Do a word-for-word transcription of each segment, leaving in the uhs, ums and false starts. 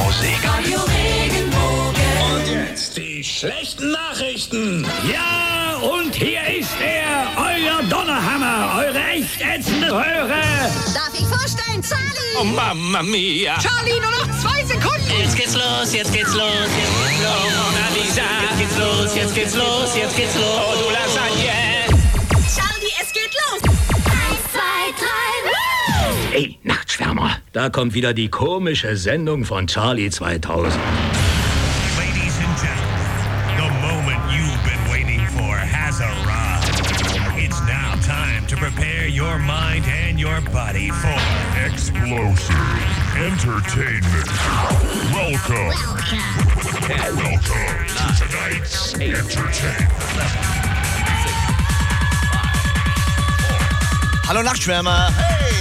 Musik. Radio Regenbogen. Und jetzt die schlechten Nachrichten. Ja, und hier ist er, euer Donnerhammer, eure echt ätzende Röhre. Darf ich vorstellen, Charlie? Oh, Mamma Mia. Charlie, nur noch zwei Sekunden. Jetzt geht's los, jetzt geht's los, jetzt geht's los. Mona Lisa. Jetzt geht's los, jetzt geht's los, jetzt geht's los. Oh, du Lasagne. Charlie, es geht los. Eins, zwei, drei. Woo! Ey, Nachtschwärmer, da kommt wieder die komische Sendung von Charlie zweitausend. Ladies and gentlemen, the moment you've been waiting for has arrived. It's now time to prepare your mind and your body for explosive entertainment. Welcome. Welcome to tonight's entertainment. Hallo Nachtschwärmer. Hey.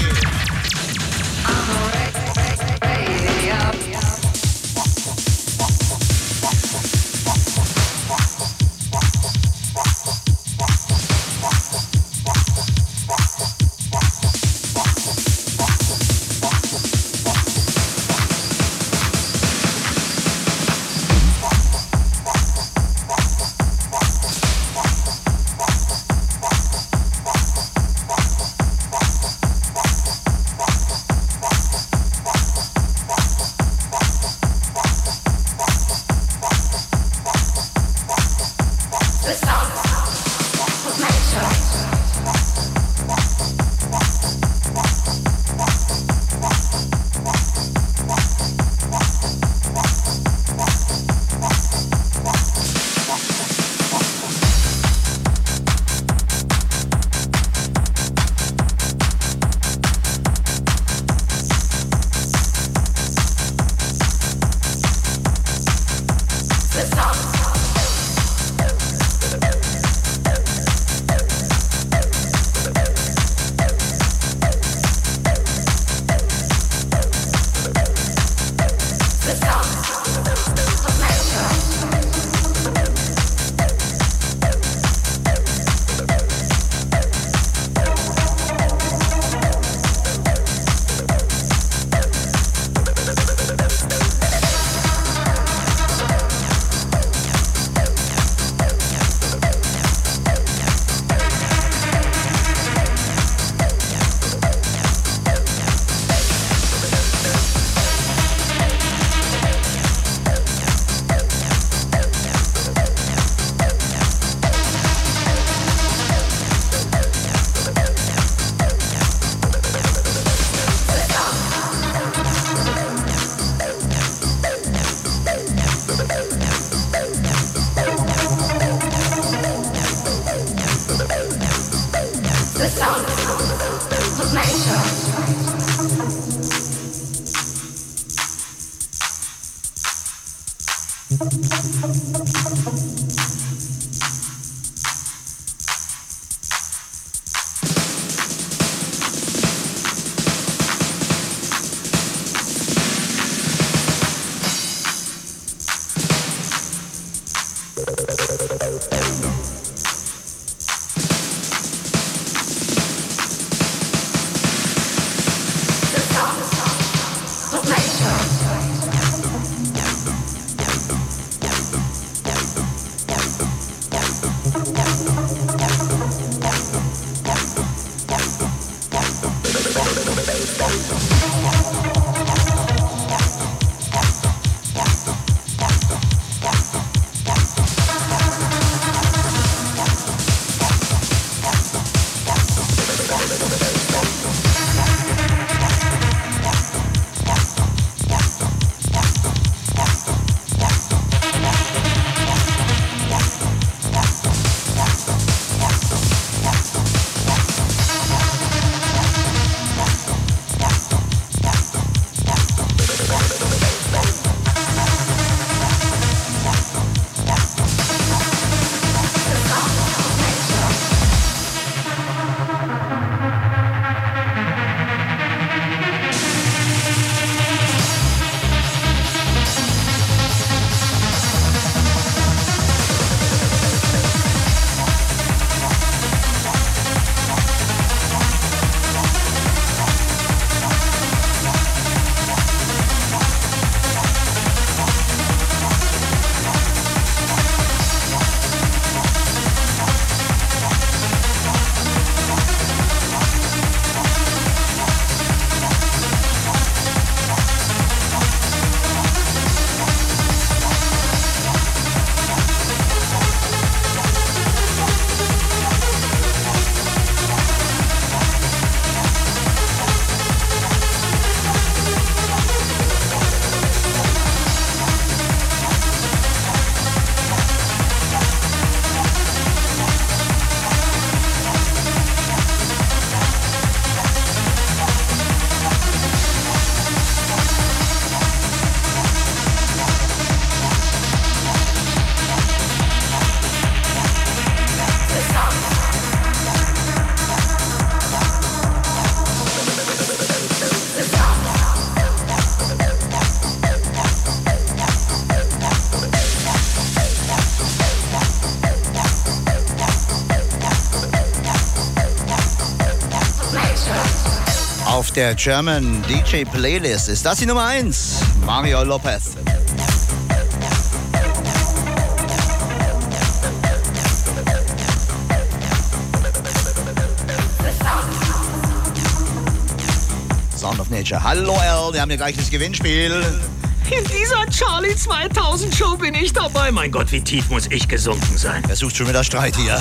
der German D J Playlist ist das die Nummer eins. Mario Lopez. Sound of Nature. Hallo Al, wir haben hier gleich das Gewinnspiel. In dieser Charlie zweitausend Show bin ich dabei. Mein Gott, wie tief muss ich gesunken sein? Wer sucht schon wieder Streit hier?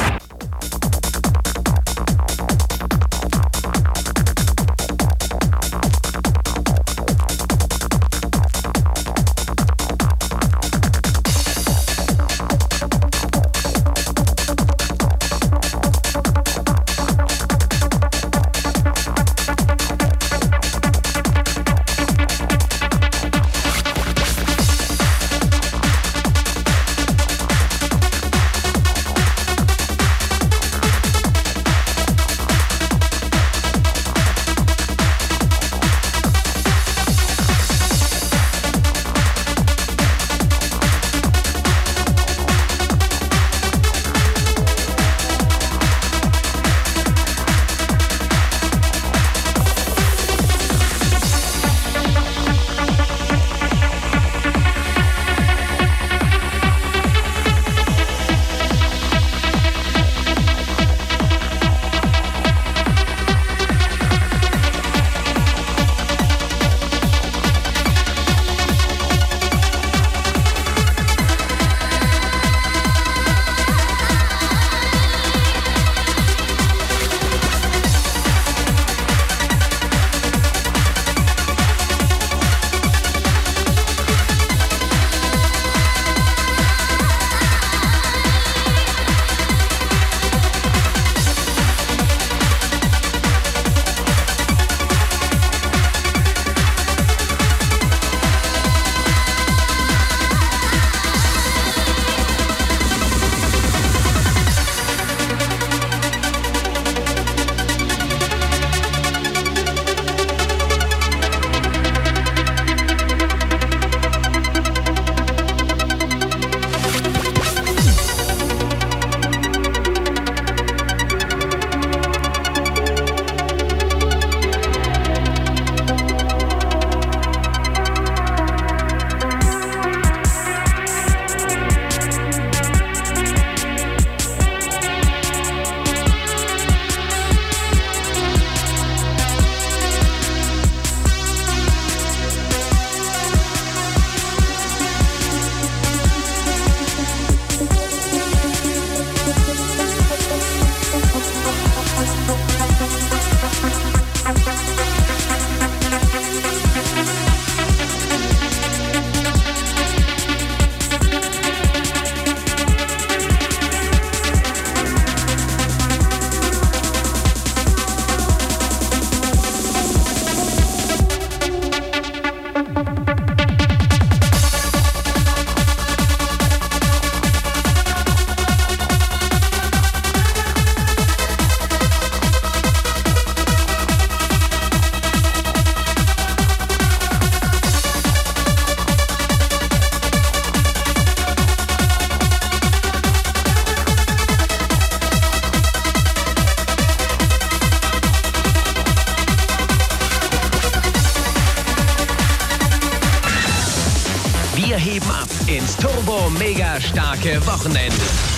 Wir heben ab ins turbo-mega starke Wochenende.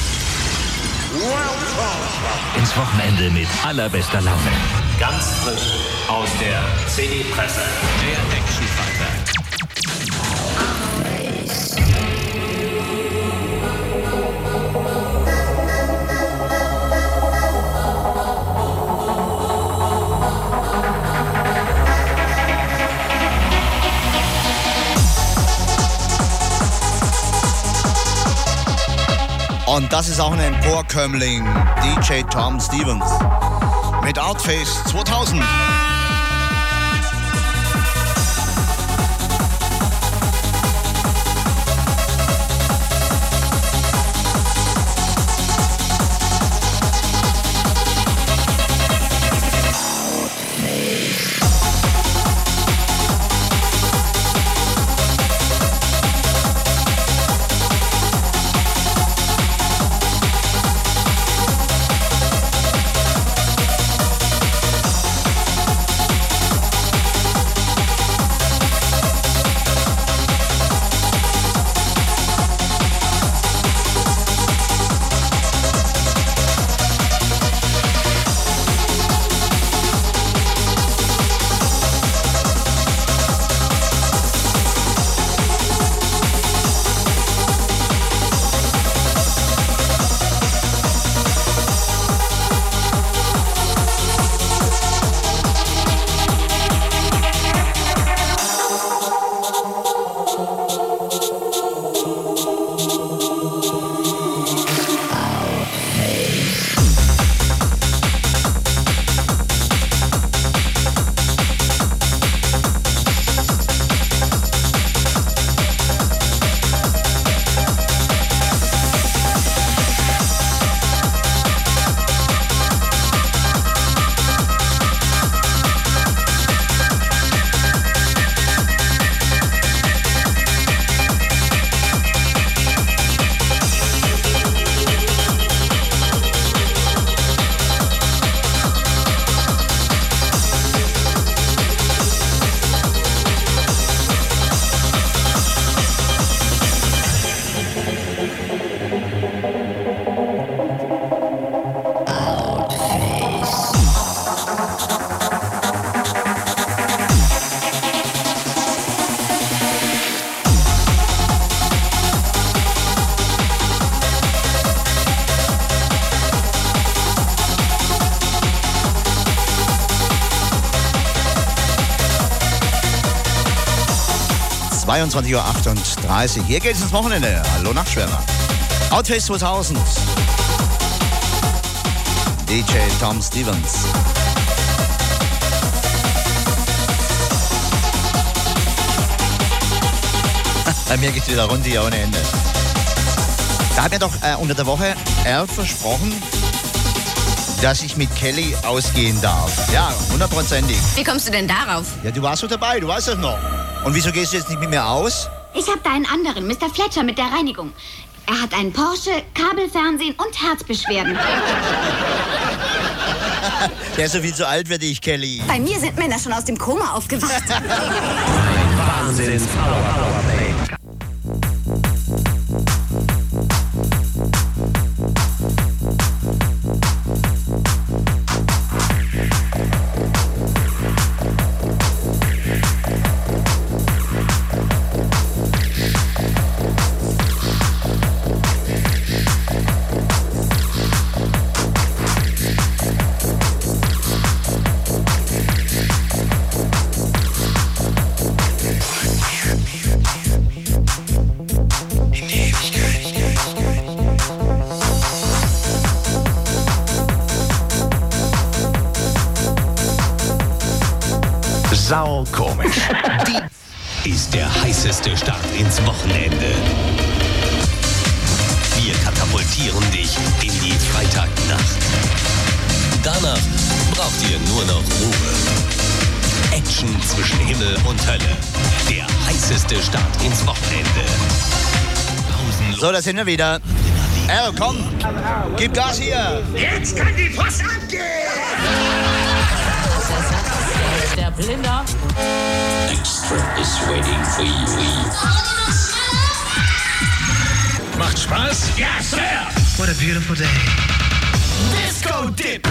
Ins Wochenende mit allerbester Laune. Ganz frisch aus der C D-Presse. Der Actionfighter. Und das ist auch ein Emporkömmling, D J Tom Stevens mit Outface zweitausend. zweiundzwanzig Uhr achtunddreißig. Hier geht's ins Wochenende. Hallo Nachtschwärmer. Outfest zweitausend. D J Tom Stevens. Bei mir geht's wieder rund hier ohne Ende. Da hat mir doch äh, unter der Woche er versprochen, dass ich mit Kelly ausgehen darf. Ja, hundertprozentig. Wie kommst du denn darauf? Ja, du warst so dabei, du weißt das noch. Und wieso gehst du jetzt nicht mit mir aus? Ich habe da einen anderen, Mister Fletcher mit der Reinigung. Er hat einen Porsche, Kabelfernsehen und Herzbeschwerden. Der ist so viel zu alt für dich, Kelly. Bei mir sind Männer schon aus dem Koma aufgewacht. Wahnsinns Powerplay. Sau komisch. Die ist der heißeste Start ins Wochenende. Wir katapultieren dich in die Freitagnacht. Danach braucht ihr nur noch Ruhe. Action zwischen Himmel und Hölle. Der heißeste Start ins Wochenende. Pausenlos. So, da sind wir wieder. Al, komm, gib Gas hier. Jetzt kann die Post abgehen! Der Blinder. Extra is waiting for you. Macht Spaß? Ja, Sir! What a beautiful day. Disco Dip!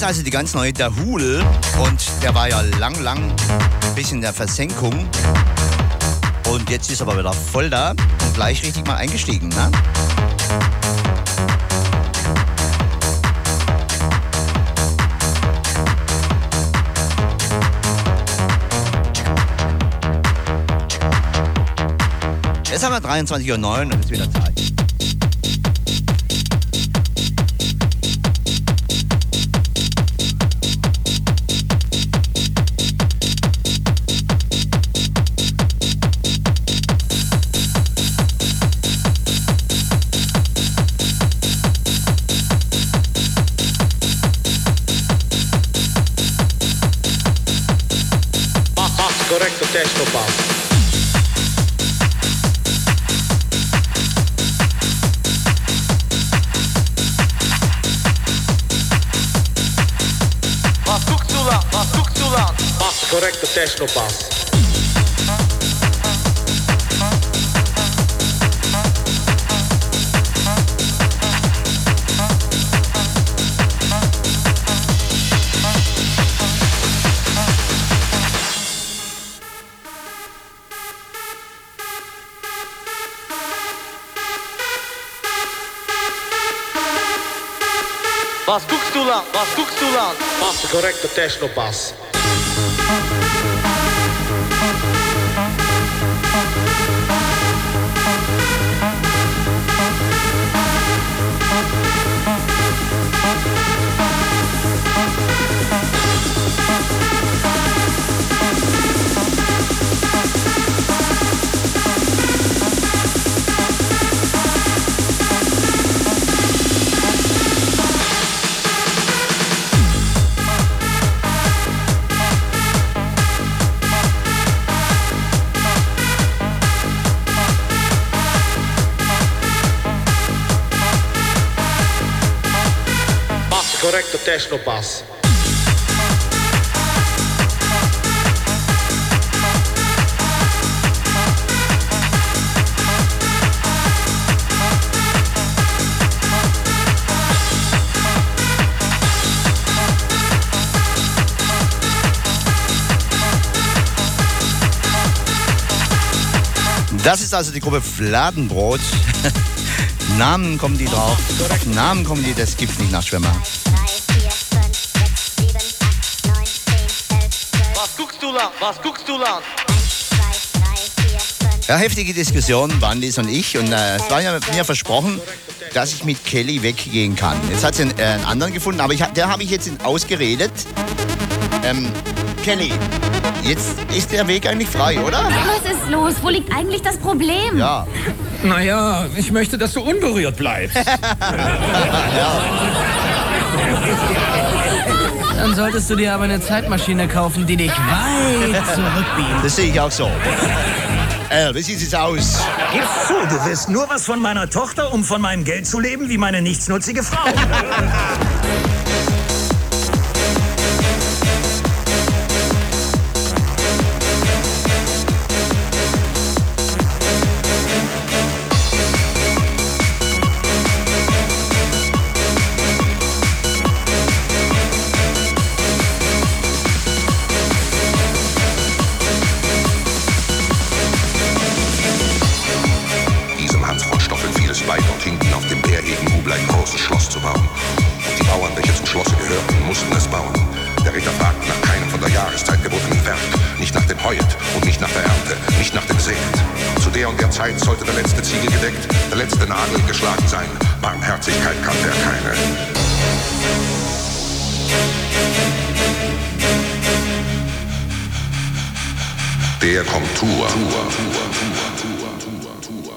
ist also die ganz neue Dahul und der war ja lang, lang ein bisschen in der Versenkung und jetzt ist er aber wieder voll da und gleich richtig mal eingestiegen, ne? Jetzt haben wir dreiundzwanzig Uhr neun und es ist wieder Zeit. Correcto testo passo. Correcto testo passo. Was guckst du lang? Was guckst du lang? Passo correcto testo passo. Correcto testo passo. Das ist also die Gruppe Fladenbrot. Namen kommen die drauf. Auf Namen kommen die, das gibt nicht Nachtschwimmer. Was guckst du lang? Was guckst du lang? Ja, heftige Diskussion, Bandis und ich. Und äh, es war ja mir versprochen, dass ich mit Kelly weggehen kann. Jetzt hat sie einen, äh, einen anderen gefunden, aber ich, der habe ich jetzt ausgeredet. Ähm, Kelly, jetzt ist der Weg eigentlich frei, oder? Was ist los? Wo liegt eigentlich das Problem? Ja. Naja, ich möchte, dass du unberührt bleibst. Dann solltest du dir aber eine Zeitmaschine kaufen, die dich weit zurückbeamt. Das sehe ich auch so. Al, wie sieht es aus? Gib zu, du willst nur was von meiner Tochter, um von meinem Geld zu leben, wie meine nichtsnutzige Frau. Sollte der letzte Ziegel gedeckt, der letzte Nagel geschlagen sein. Barmherzigkeit kannte er keine. Der kommt Tour. Tour, Tour, Tour, Tour, Tour, Tour.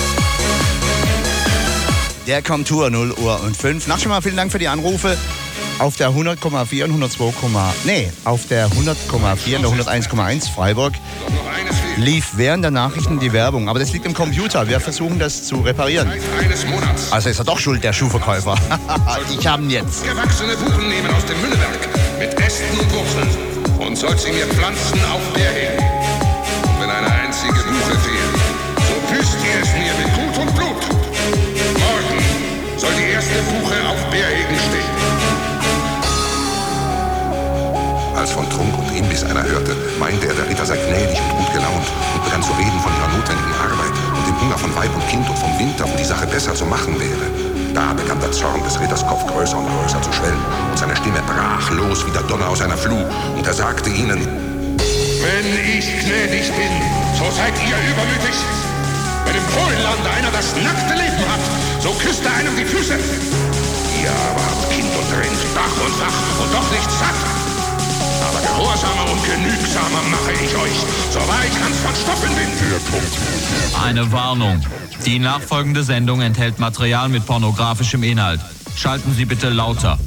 Der kommt Tour, null Uhr und fünf. Nachtschwimmer, vielen Dank für die Anrufe. auf der hundert Komma vier und hundertzwei, nee, auf der hundert Komma vier und der hunderteins Komma eins Freiburg lief während der Nachrichten die Werbung. Aber das liegt im Computer. Wir versuchen das zu reparieren. Also ist er doch schuld, der Schuhverkäufer. Ich habe ihn jetzt. Gewachsene Buchen nehmen aus dem Müllewerk mit Ästen und Wurzeln und soll sie mir pflanzen auf Bärhegen. Und wenn eine einzige Buche fehlt, so küsst ihr es mir mit Gut und Blut. Morgen soll die erste Buche auf Bärhegen stehen. Als von Trunk und Imbiss einer hörte, meinte er, der Ritter sei gnädig und gut gelaunt und begann zu reden von ihrer notwendigen Arbeit und dem Hunger von Weib und Kind und vom Winter, wo die Sache besser zu machen wäre. Da begann der Zorn des Ritters Kopf größer und größer zu schwellen und seine Stimme brach los wie der Donner aus einer Fluh und er sagte ihnen: Wenn ich gnädig bin, so seid ihr übermütig. Wenn im Polenlande einer das nackte Leben hat, so küsst er einem die Füße. Ihr aber habt Kind und Rind, Dach und Fach und doch nicht satt. Aber gehorsamer und genügsamer mache ich euch, so wahr ich ganz von Stoffen bin. Eine Warnung. Die nachfolgende Sendung enthält Material mit pornografischem Inhalt. Schalten Sie bitte lauter.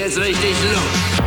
jetzt richtig los.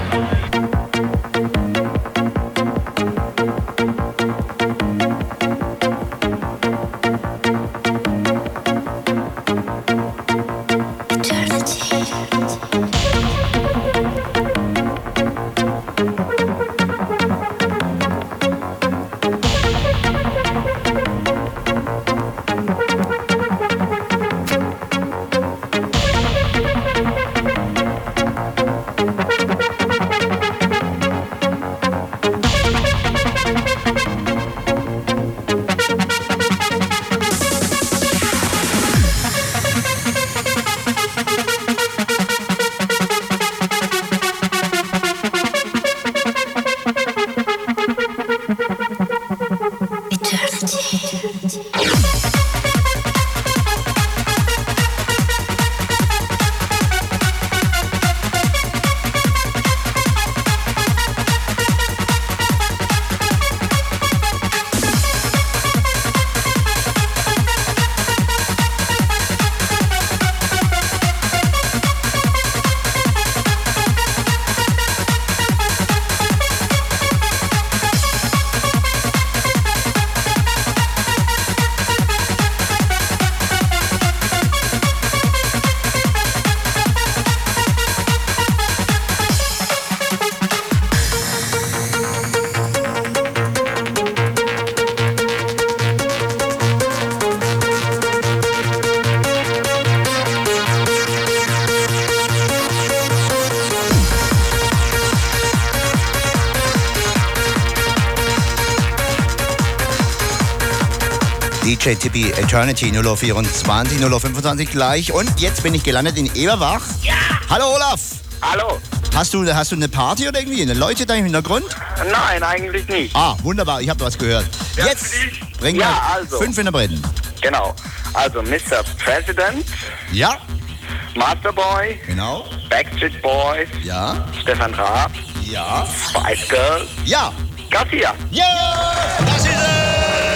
D J Tippy Eternity null Uhr vierundzwanzig, null Uhr fünfundzwanzig gleich. Und jetzt bin ich gelandet in Eberbach. Ja! Hallo Olaf! Hallo! Hast du, hast du eine Party oder irgendwie? Eine Leute da im Hintergrund? Nein, eigentlich nicht. Ah, wunderbar, ich habe was gehört. Ja, jetzt bringen wir ja, also. fünf in der Bretten. Genau. Also Mister President. Ja. Masterboy. Genau. Backstreet Boys. Ja. Stefan Raab. Ja. Spice Girls. Ja. Garcia. Ja, das ist es!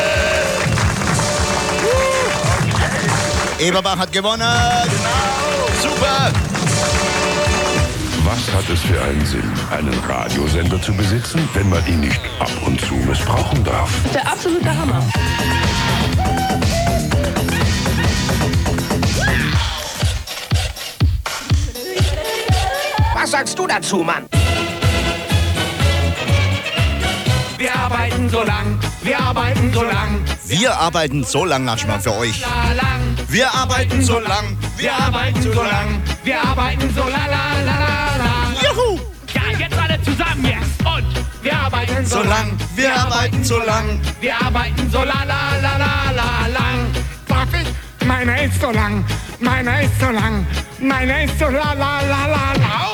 Eberbach hat gewonnen. Genau. Super. Was hat es für einen Sinn, einen Radiosender zu besitzen, wenn man ihn nicht ab und zu missbrauchen darf? Der absolute Hammer. Was sagst du dazu, Mann? Wir arbeiten so lang, wir arbeiten so lang. Wir arbeiten so lang, Naschmann, für euch. Wir arbeiten so lang, wir arbeiten so lang, wir arbeiten so la la la la la. Juhu! Ja, jetzt alle zusammen jetzt und wir arbeiten so lang, wir arbeiten so lang, wir arbeiten so la la la la la lang. Darf ich? Meiner ist so lang, meiner ist so lang, meiner ist so la la la la la.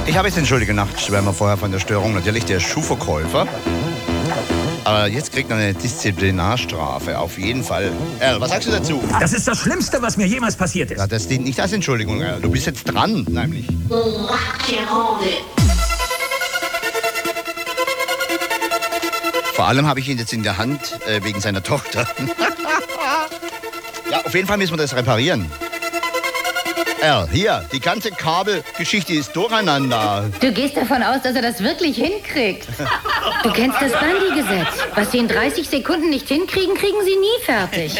Ich habe jetzt entschuldige Nachtschwärmer vorher von der Störung. Natürlich der Schuhverkäufer. Aber jetzt kriegt er eine Disziplinarstrafe. Auf jeden Fall. Erl, was sagst du dazu? Das ist das Schlimmste, was mir jemals passiert ist. Ja, das dient nicht als Entschuldigung, Erl. Du bist jetzt dran, nämlich. Vor allem habe ich ihn jetzt in der Hand äh, wegen seiner Tochter. Ja, auf jeden Fall müssen wir das reparieren. Erl, hier, die ganze Kabelgeschichte ist durcheinander. Du gehst davon aus, dass er das wirklich hinkriegt. Du kennst das Bundy-Gesetz. Was sie in dreißig Sekunden nicht hinkriegen, kriegen sie nie fertig.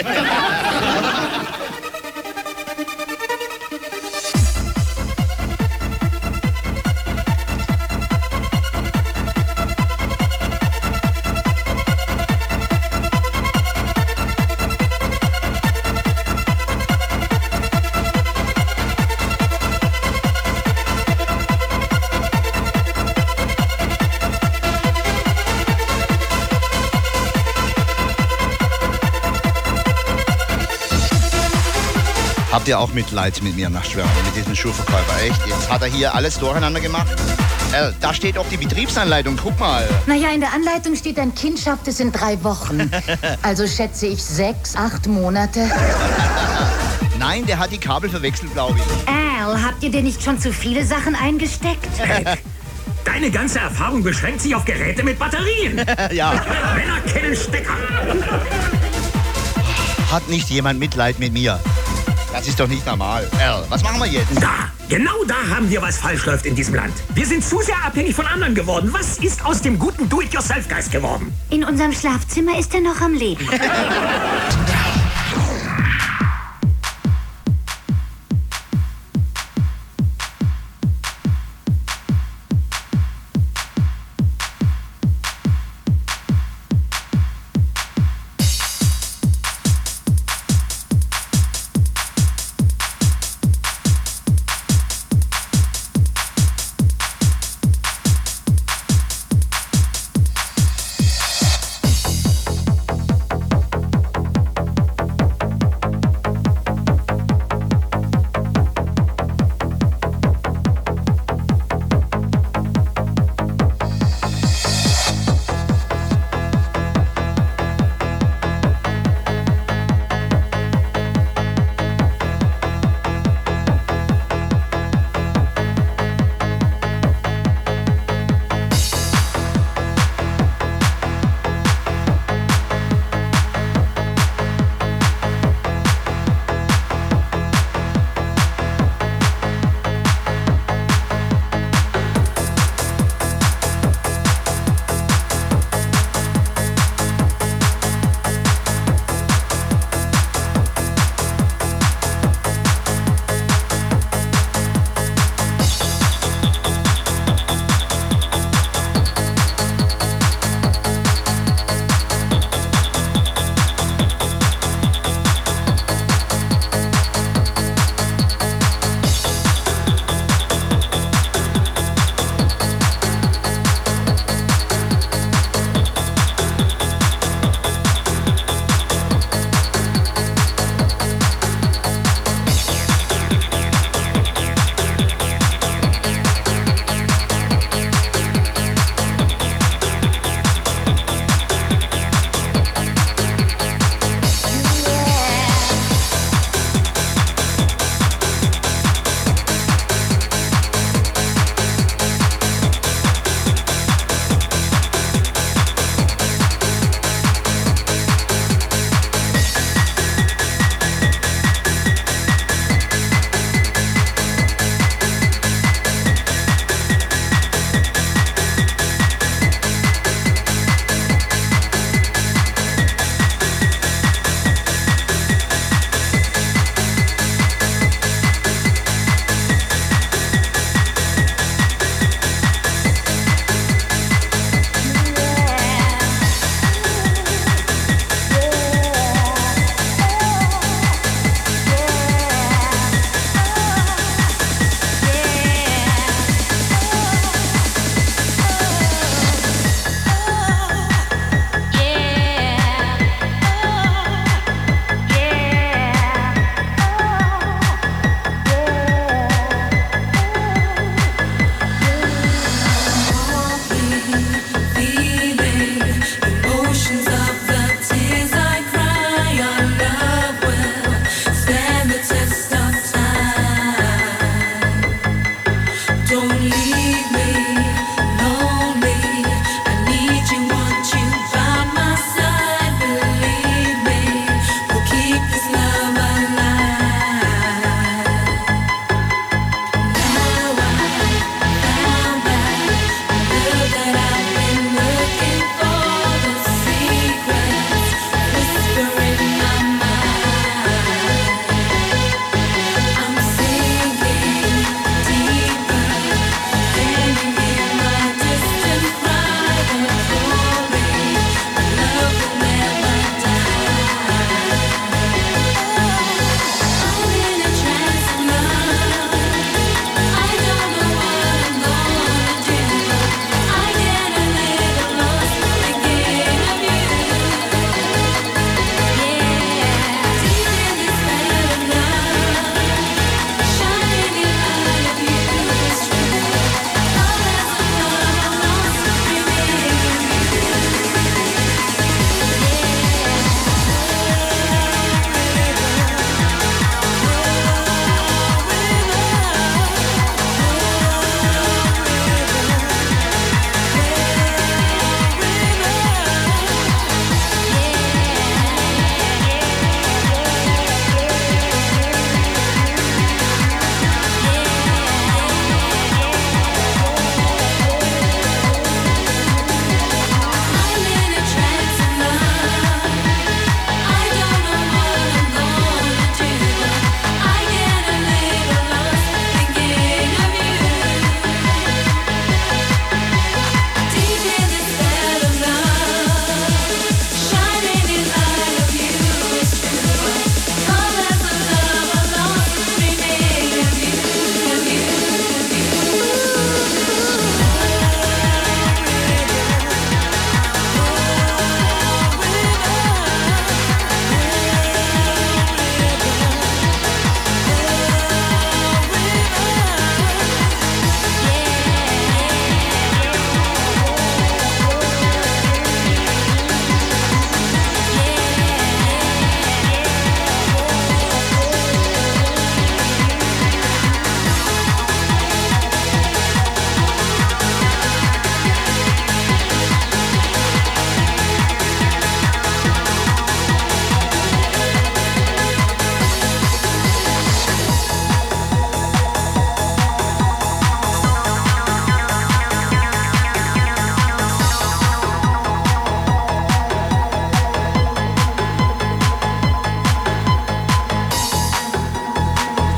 Habt ihr auch Mitleid mit mir, Nachtschwärmer, mit diesem Schuhverkäufer? Echt? Jetzt hat er hier alles durcheinander gemacht. Äh, da steht auch die Betriebsanleitung, guck mal. Naja, in der Anleitung steht, ein Kind schafft es in drei Wochen. Also schätze ich sechs, acht Monate. Nein, der hat die Kabel verwechselt, glaube ich. Al, habt ihr dir nicht schon zu viele Sachen eingesteckt? Deine ganze Erfahrung beschränkt sich auf Geräte mit Batterien. Ja. Männer kennen Stecker. Hat nicht jemand Mitleid mit mir? Das ist doch nicht normal. Erl, was machen wir jetzt? Da, genau da haben wir, was falsch läuft in diesem Land. Wir sind zu sehr abhängig von anderen geworden. Was ist aus dem guten Do-it-yourself-Geist geworden? In unserem Schlafzimmer ist er noch am Leben.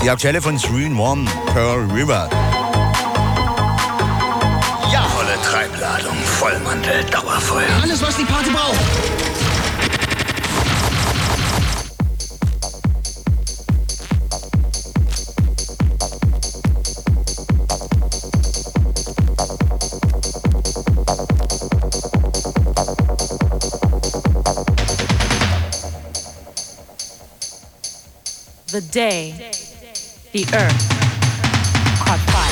Die aktuelle von three in one, Pearl River. Ja, volle Treibladung, Vollmantel, Dauerfeuer. Alles, was die Party braucht. The day the earth caught fire.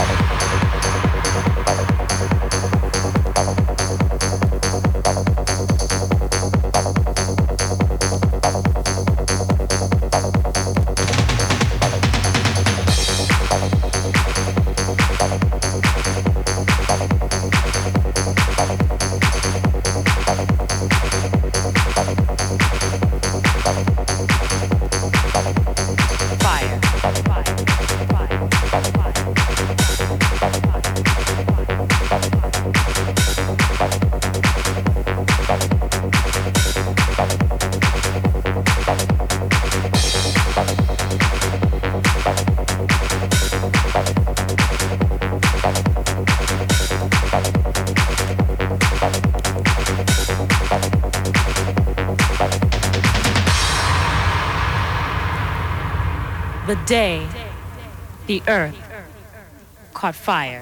The day the earth caught fire.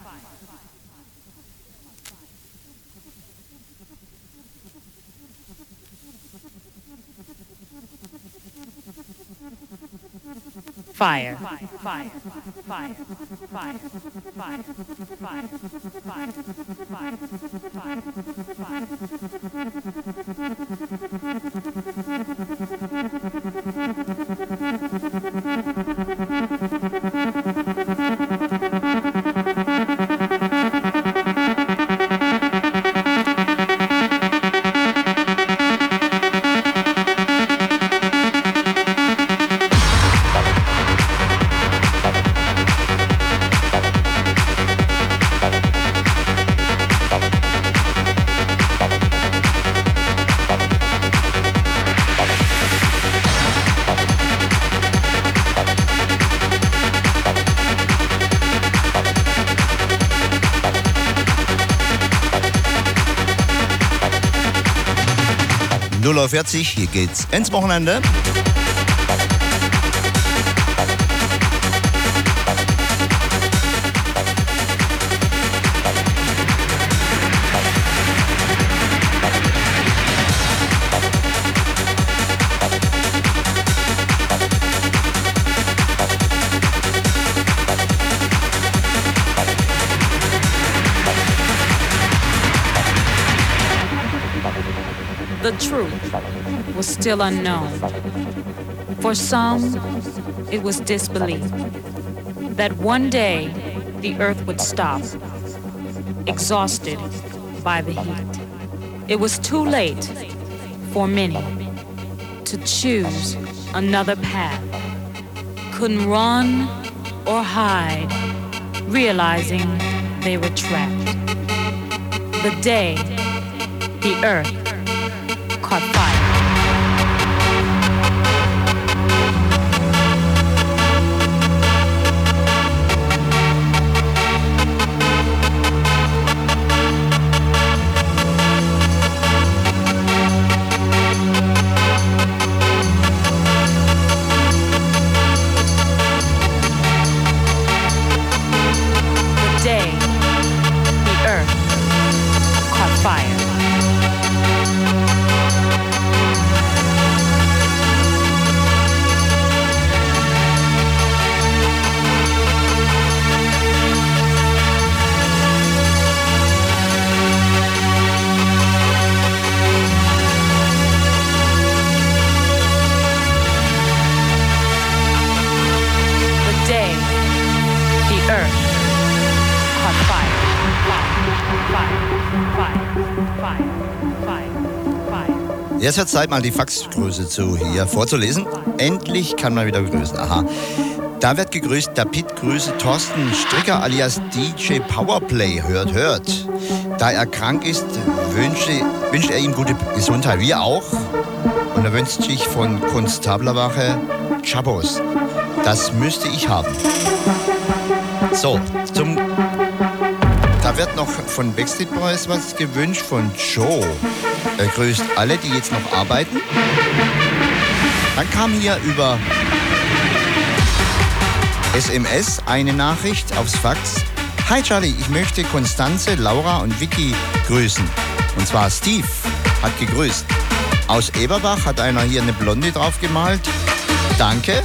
Fire. Fire. Fire. Fire. Fire. Fire. Fire. null Uhr vierzig, hier geht's ins Wochenende. The truth was still unknown. For some, it was disbelief that one day the earth would stop, exhausted by the heat. It was too late for many to choose another path. Couldn't run or hide, realizing they were trapped. The day the earth caught fire. The day the earth caught fire. Jetzt wird Zeit, mal die Faxgrüße zu hier vorzulesen. Endlich kann man wieder grüßen. Aha. Da wird gegrüßt, der Pitt grüße Thorsten Stricker alias D J Powerplay. Hört, hört. Da er krank ist, wünscht, wünscht er ihm gute Gesundheit. Wir auch. Und er wünscht sich von Konstablerwache Chabos. Das müsste ich haben. So, zum... Da wird noch von Backstreet Boys was gewünscht, von Joe. Er grüßt alle, die jetzt noch arbeiten. Dann kam hier über S M S eine Nachricht aufs Fax. Hi Charlie, ich möchte Konstanze, Laura und Vicky grüßen. Und zwar Steve hat gegrüßt. Aus Eberbach hat einer hier eine Blonde drauf gemalt. Danke.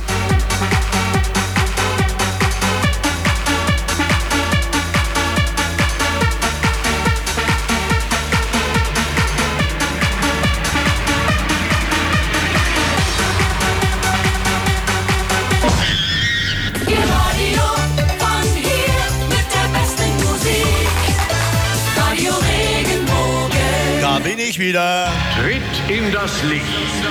Bin ich wieder. Tritt in das Licht.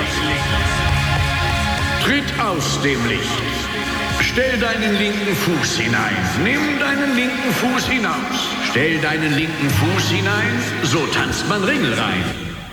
Tritt aus dem Licht. Stell deinen linken Fuß hinein. Nimm deinen linken Fuß hinaus. Stell deinen linken Fuß hinein. So tanzt man Ringelrein.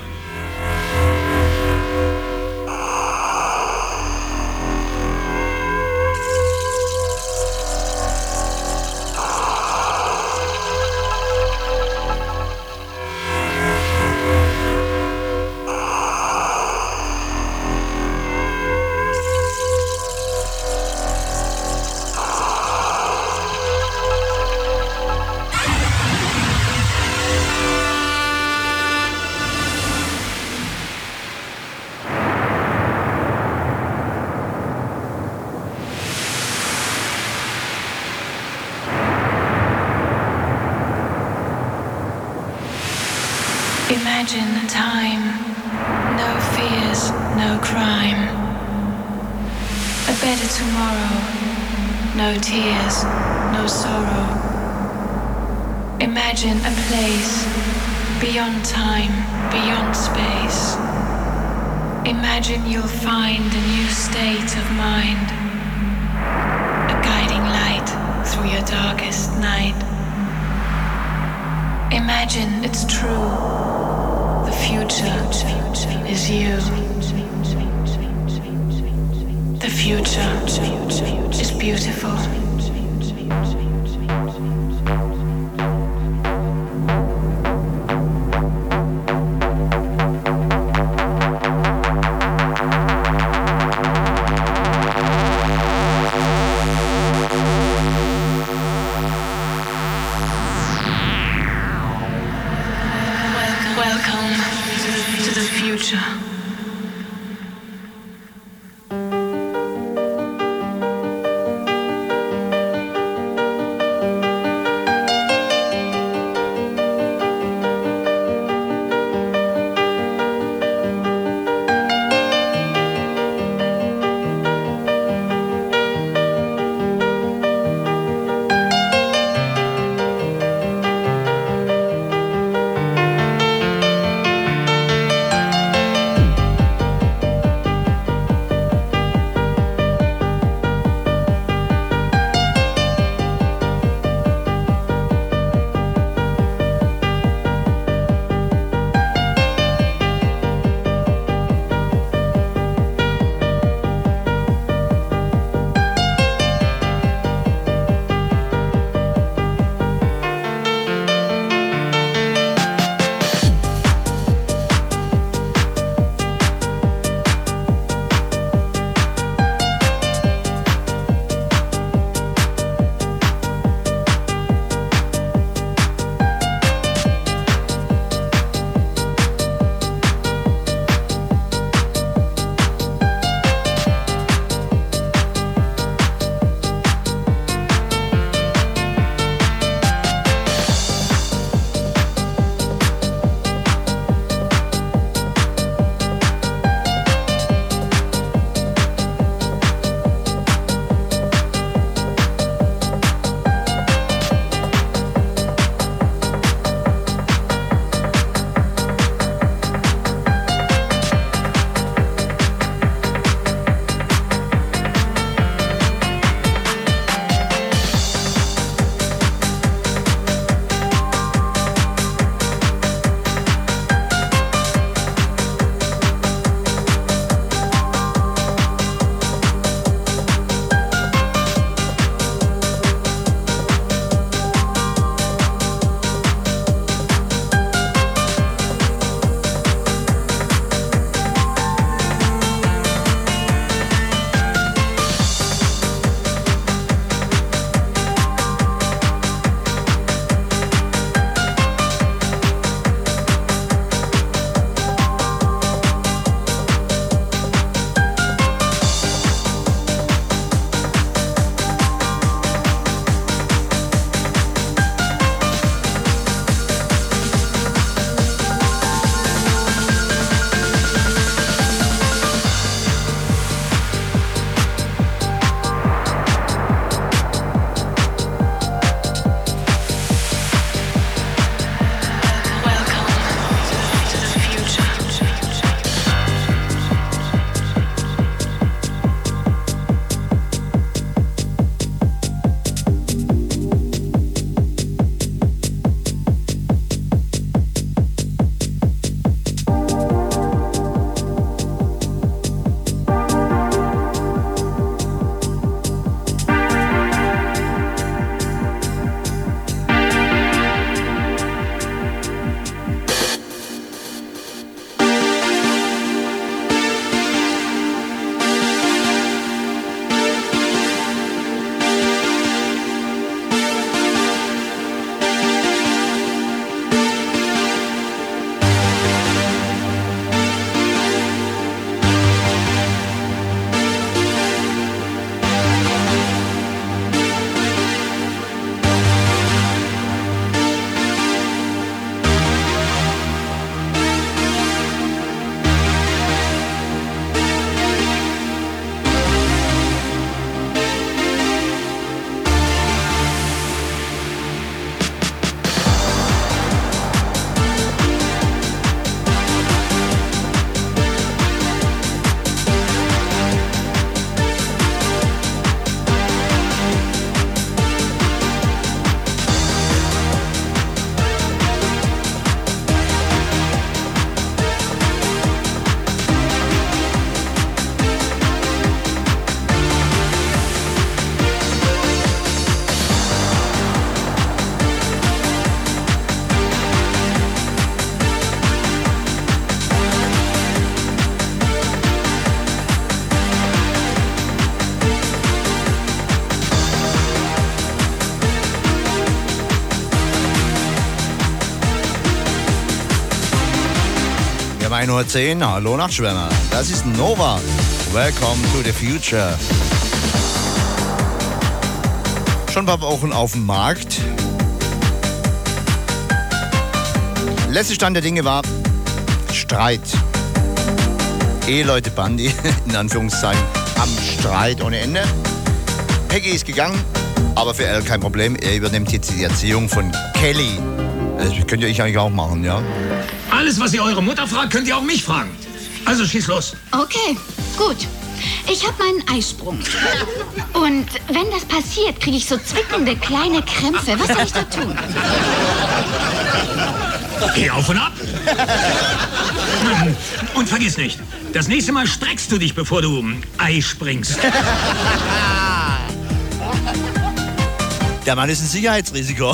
Imagine a time, no fears, no crime. A better tomorrow, no tears, no sorrow. Imagine a place, beyond time, beyond space. Imagine you'll find a new state of mind, a guiding light through your darkest night. Imagine it's true. The future is you. The future is beautiful. ein Uhr zehn. Hallo Nachtschwärmer. Das ist Nova. Welcome to the future. Schon ein paar Wochen auf dem Markt. Letzter Stand der Dinge war Streit. Eheleute Bandi, in Anführungszeichen, am Streit ohne Ende. Peggy ist gegangen, aber für Elle kein Problem. Er übernimmt jetzt die Erziehung von Kelly. Das könnt ihr euch eigentlich auch machen, ja? Alles, was ihr eure Mutter fragt, könnt ihr auch mich fragen. Also schieß los. Okay, gut. Ich habe meinen Eisprung. Und wenn das passiert, kriege ich so zwickende kleine Krämpfe. Was soll ich da tun? Geh auf und ab. Und vergiss nicht, das nächste Mal streckst du dich, bevor du Ei springst. Der Mann ist ein Sicherheitsrisiko.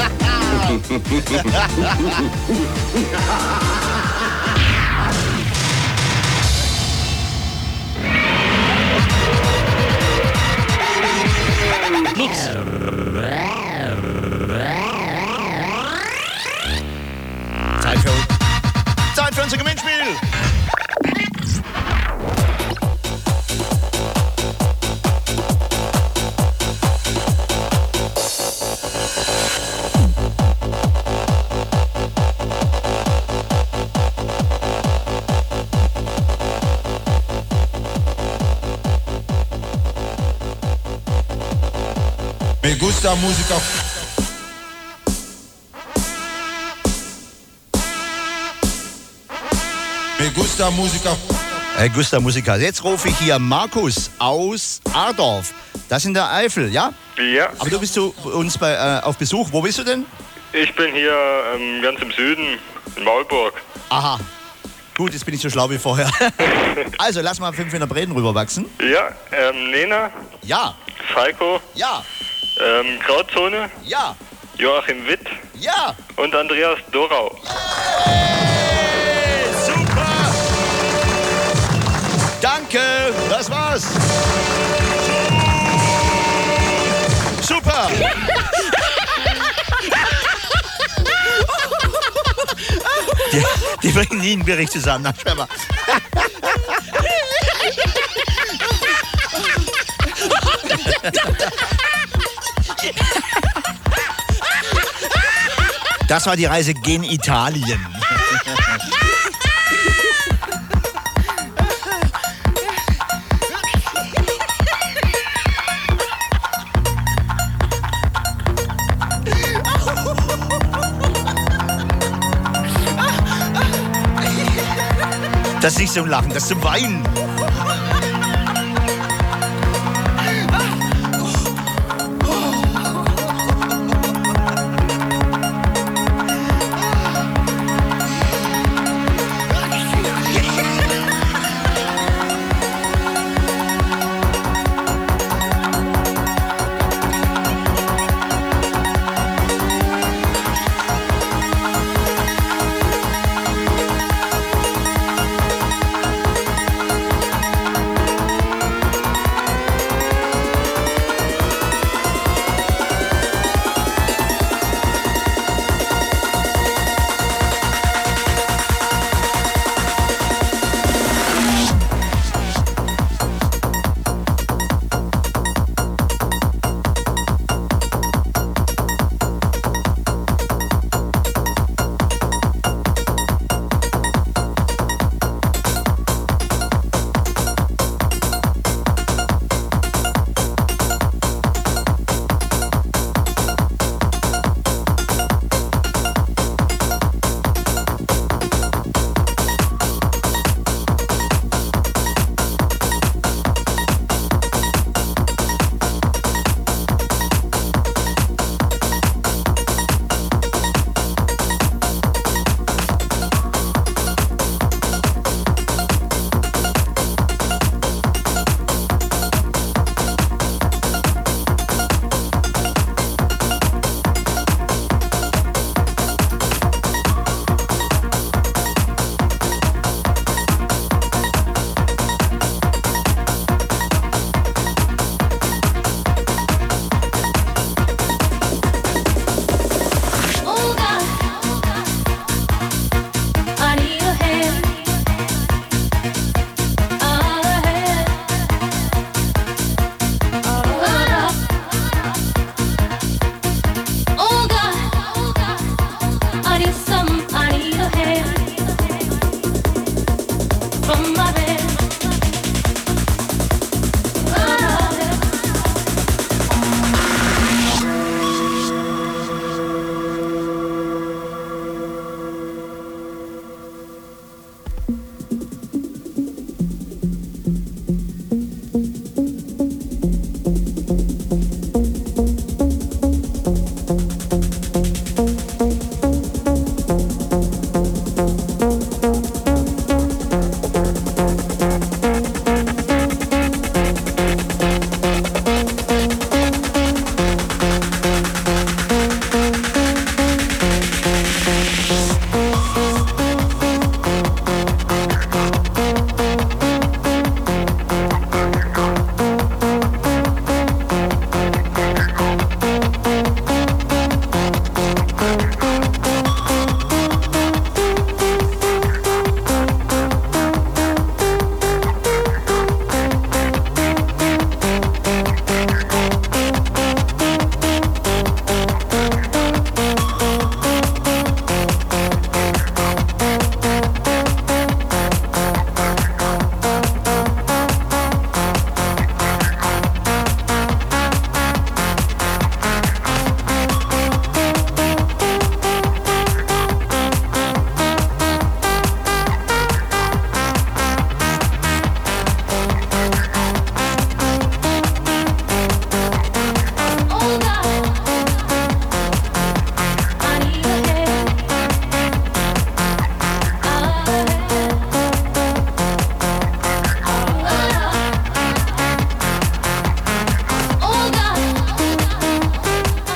Nix. Zeit für, Zeit für unser Gewinnspiel. Me gusta música. Me gusta música. Äh, Gusta Musiker. Jetzt rufe ich hier Markus aus Adorf. Das in der Eifel, ja? Ja. Aber du bist zu uns bei, äh, auf Besuch. Wo bist du denn? Ich bin hier ähm, ganz im Süden, in Maulburg. Aha. Gut, jetzt bin ich so schlau wie vorher. Also, lass mal fünf in der Breden rüberwachsen. Ja, ähm, Nena. Ja. Falco. Ja. Ähm, Grauzone. Ja. Joachim Witt. Ja. Und Andreas Dorau. Hey, super. Danke, das war's. Super. Die, die bringen nie einen Bericht zusammen. Na, Schwärmer. Das war die Reise gen Italien. Das ist nicht zum Lachen, das ist zum Weinen.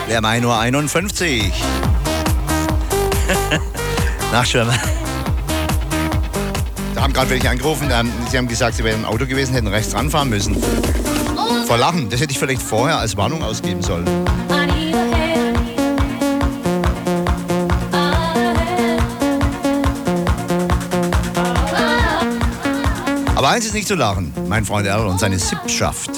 Der Mai nur einundfünfzig. Nachschwimmen. Da haben gerade welche angerufen, ähm, sie haben gesagt, sie wären im Auto gewesen, hätten rechts ranfahren müssen. Vor Lachen, das hätte ich vielleicht vorher als Warnung ausgeben sollen. Aber eins ist nicht zu lachen, mein Freund Erl und seine Sippschaft.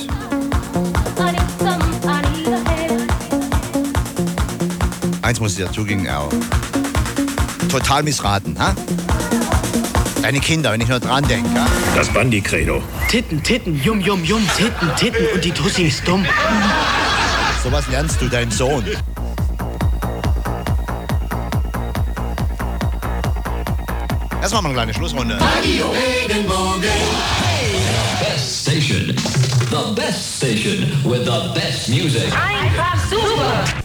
Eins muss ich dir zugeben, Erl. Total missraten, ha? Deine Kinder, wenn ich nur dran denke, ha? Das Bandi-Credo. Titten, Titten, Jum, Jum, Jum, Titten, Titten und die Tussi ist dumm. Sowas lernst du deinen Sohn. Erstmal mal eine kleine Schlussrunde. Radio Regenbogen. Best station. The best station with the best music. Einfach super.